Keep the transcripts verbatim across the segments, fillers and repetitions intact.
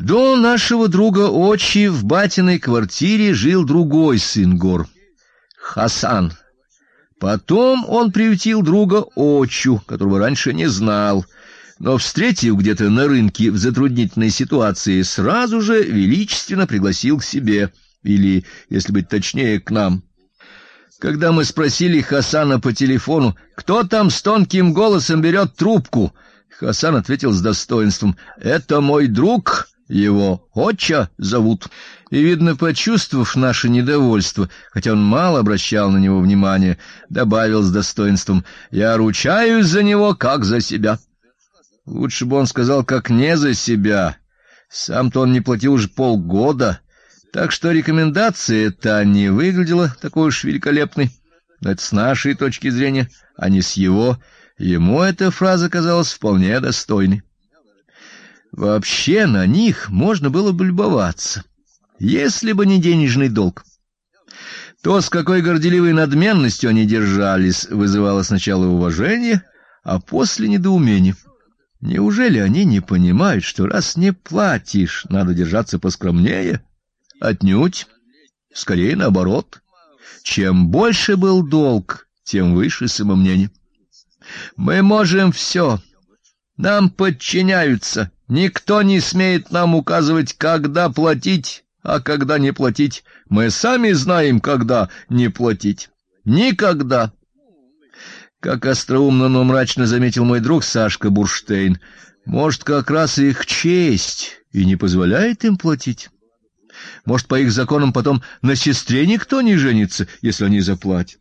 До нашего друга Очи в батиной квартире жил другой сын гор, Хасан. Потом он приютил друга Очу, которого раньше не знал, но, встретив где-то на рынке в затруднительной ситуации, сразу же величественно пригласил к себе, или, если быть точнее, к нам. Когда мы спросили Хасана по телефону, кто там с тонким голосом берет трубку, Хасан ответил с достоинством: «Это мой друг, его Оча зовут». И, видно, почувствовав наше недовольство, хотя он мало обращал на него внимания, добавил с достоинством: «Я ручаюсь за него, как за себя». Лучше бы он сказал, как не за себя. Сам-то он не платил уже полгода, так что рекомендация та не выглядела такой уж великолепной. Но это с нашей точки зрения, а не с его. Ему эта фраза казалась вполне достойной. Вообще на них можно было бы любоваться, если бы не денежный долг. То, с какой горделивой надменностью они держались, вызывало сначала уважение, а после недоумение. Неужели они не понимают, что раз не платишь, надо держаться поскромнее? Отнюдь, скорее наоборот. Чем больше был долг, тем выше самомнение. Мы можем все, нам подчиняются, никто не смеет нам указывать, когда платить, а когда не платить. Мы сами знаем, когда не платить. Никогда. Как остроумно, но мрачно заметил мой друг Сашка Бурштейн, может, как раз их честь и не позволяет им платить. Может, по их законам потом на сестре никто не женится, если они заплатят.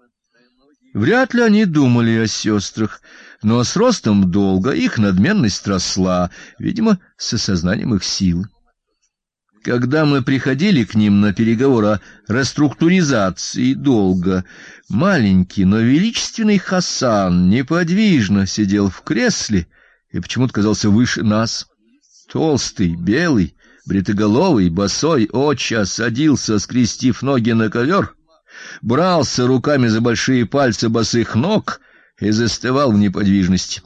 Вряд ли они думали о сестрах, но с ростом долга их надменность росла, видимо, с осознанием их силы. Когда мы приходили к ним на переговоры о реструктуризации долга, маленький, но величественный Хасан неподвижно сидел в кресле и почему-то казался выше нас. Толстый, белый, бритоголовый, босой Оча садился, скрестив ноги на ковер, брался руками за большие пальцы босых ног и застывал в неподвижности.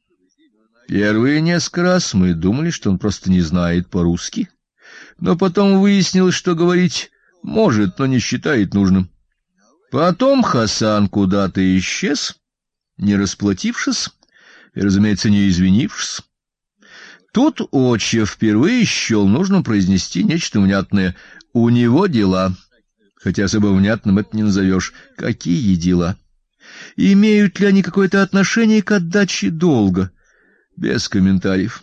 Первые несколько раз мы думали, что он просто не знает по-русски. Но потом выяснилось, что говорить может, но не считает нужным. Потом Хасан куда-то исчез, не расплатившись и, разумеется, не извинившись. Тут Оча впервые счел нужно произнести нечто внятное. У него дела, хотя особо внятным это не назовешь. Какие дела? Имеют ли они какое-то отношение к отдаче долга? Без комментариев.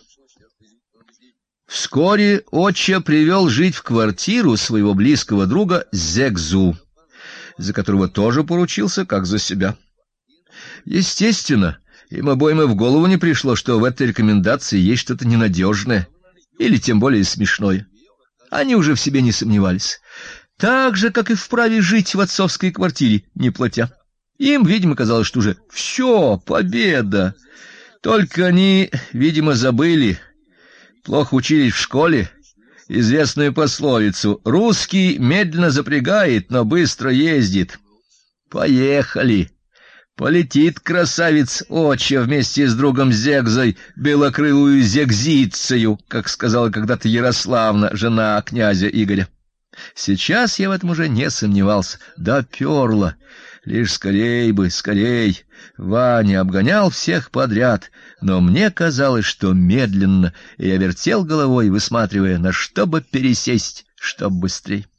Вскоре Оча привел жить в квартиру своего близкого друга Зегзу, за которого тоже поручился как за себя. Естественно, им обоим и в голову не пришло, что в этой рекомендации есть что-то ненадежное или тем более смешное. Они уже в себе не сомневались, так же, как и в праве жить в отцовской квартире, не платя. Им, видимо, казалось, что уже все, победа. Только они, видимо, забыли, плохо учились в школе, известную пословицу: русский медленно запрягает, но быстро ездит. Поехали. Полетит красавец Оча вместе с другом Зегзой, белокрылую Зегзицею, как сказала когда-то Ярославна, жена князя Игоря. Сейчас я в этом уже не сомневался. Допёрло. Лишь скорей бы, скорей. Ваня обгонял всех подряд, но мне казалось, что медленно, и я вертел головой, высматривая, на что бы пересесть, чтоб быстрей.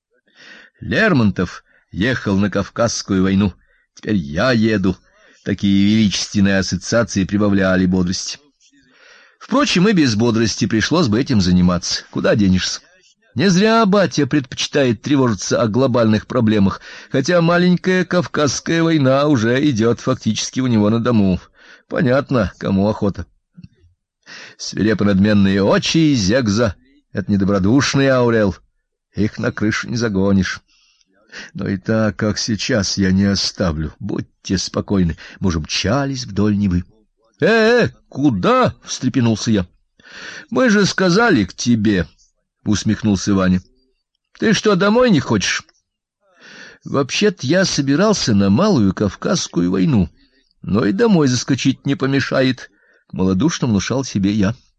Лермонтов ехал на Кавказскую войну. Теперь я еду. Такие величественные ассоциации прибавляли бодрости. Впрочем, и без бодрости пришлось бы этим заниматься. Куда денешься? Не зря батя предпочитает тревожиться о глобальных проблемах, хотя маленькая Кавказская война уже идет фактически у него на дому. Понятно, кому охота. Свирепо-надменные очи Зегза — это недобродушный Аурел. Их на крышу не загонишь. Но и так, как сейчас, я не оставлю. Будьте спокойны. Мы уже мчались вдоль Невы. — Э-э, куда? — встрепенулся я. — Мы же сказали к тебе, — усмехнулся Ваня. — Ты что, домой не хочешь? — Вообще-то я собирался на Малую Кавказскую войну, но и домой заскочить не помешает, — малодушно внушал себе я.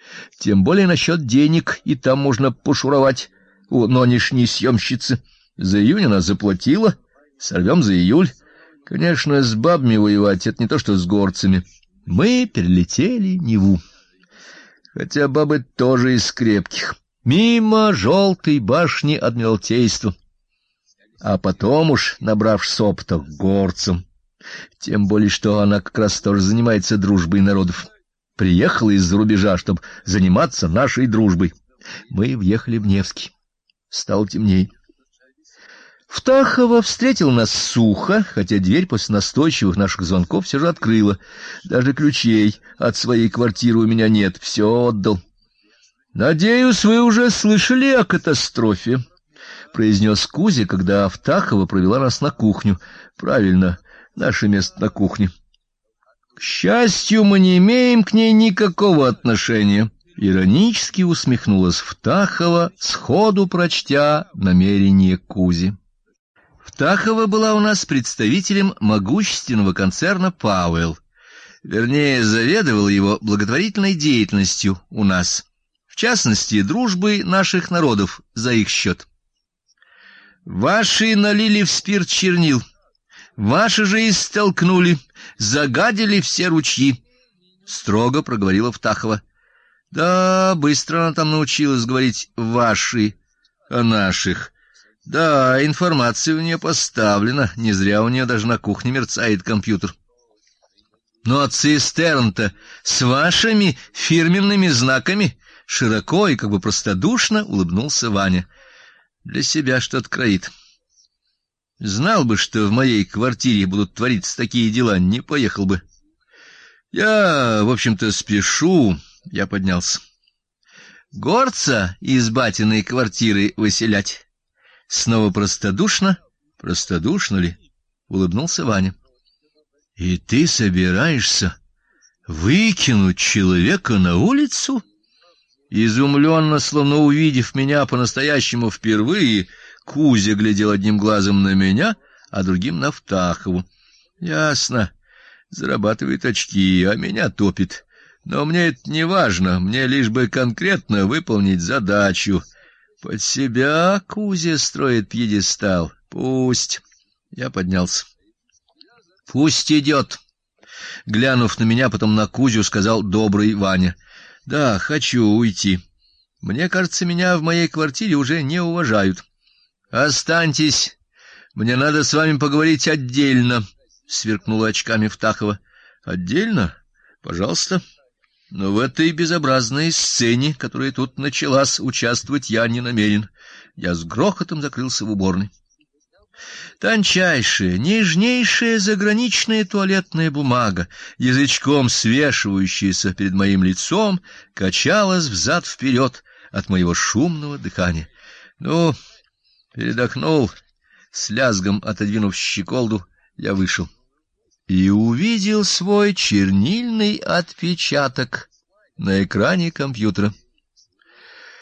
Тем более насчет денег, и там можно пошуровать у нынешней съемщицы. За июнь она заплатила, сорвем за июль. Конечно, с бабами воевать — это не то, что с горцами. Мы перелетели Неву. Хотя бабы тоже из крепких. Мимо желтой башни Адмиралтейства. А потом уж, набравшись опыта, к горцам. Тем более, что она как раз тоже занимается дружбой народов. Приехала из-за рубежа, чтобы заниматься нашей дружбой. Мы въехали в Невский. Стало темней. Втахова встретил нас сухо, хотя дверь после настойчивых наших звонков все же открыла. Даже ключей от своей квартиры у меня нет, все отдал. — Надеюсь, вы уже слышали о катастрофе, — произнес Кузя, когда Втахова провела нас на кухню. Правильно, наше место на кухне. — К счастью, мы не имеем к ней никакого отношения. Иронически усмехнулась Втахова, сходу прочтя намерение Кузи. Втахова была у нас представителем могущественного концерна «Пауэлл». Вернее, заведовала его благотворительной деятельностью у нас, в частности, дружбой наших народов за их счет. Ваши налили в спирт чернил, ваши же истолкнули, загадили все ручьи, — строго проговорила Втахова. Да, быстро она там научилась говорить «ваши», а «наших». Да, информация у нее поставлена, не зря у нее даже на кухне мерцает компьютер. Ну а цистерн-то с вашими фирменными знаками, широко и как бы простодушно улыбнулся Ваня. Для себя что-то кроит. Знал бы, что в моей квартире будут твориться такие дела, не поехал бы. Я, в общем-то, спешу, я поднялся. Горца из батиной квартиры выселять. Снова простодушно, простодушно ли, улыбнулся Ваня. — И ты собираешься выкинуть человека на улицу? Изумленно, словно увидев меня по-настоящему впервые, Кузя глядел одним глазом на меня, а другим на Втахову. Ясно, зарабатывает очки, а меня топит. Но мне это не важно, мне лишь бы конкретно выполнить задачу. Под себя Кузя строит пьедестал. Пусть. Я поднялся. Пусть идет. Глянув на меня, потом на Кузю, сказал добрый Ваня. Да, хочу уйти. Мне кажется, меня в моей квартире уже не уважают. Останьтесь. Мне надо с вами поговорить отдельно, сверкнула очками Втахова. Отдельно? Пожалуйста. Но в этой безобразной сцене, которая тут началась, участвовать я не намерен. Я с грохотом закрылся в уборной. Тончайшая, нежнейшая заграничная туалетная бумага, язычком свешивающаяся перед моим лицом, качалась взад-вперед от моего шумного дыхания. Ну, передохнул, с лязгом отодвинув щеколду, я вышел. И увидел свой чернильный отпечаток на экране компьютера.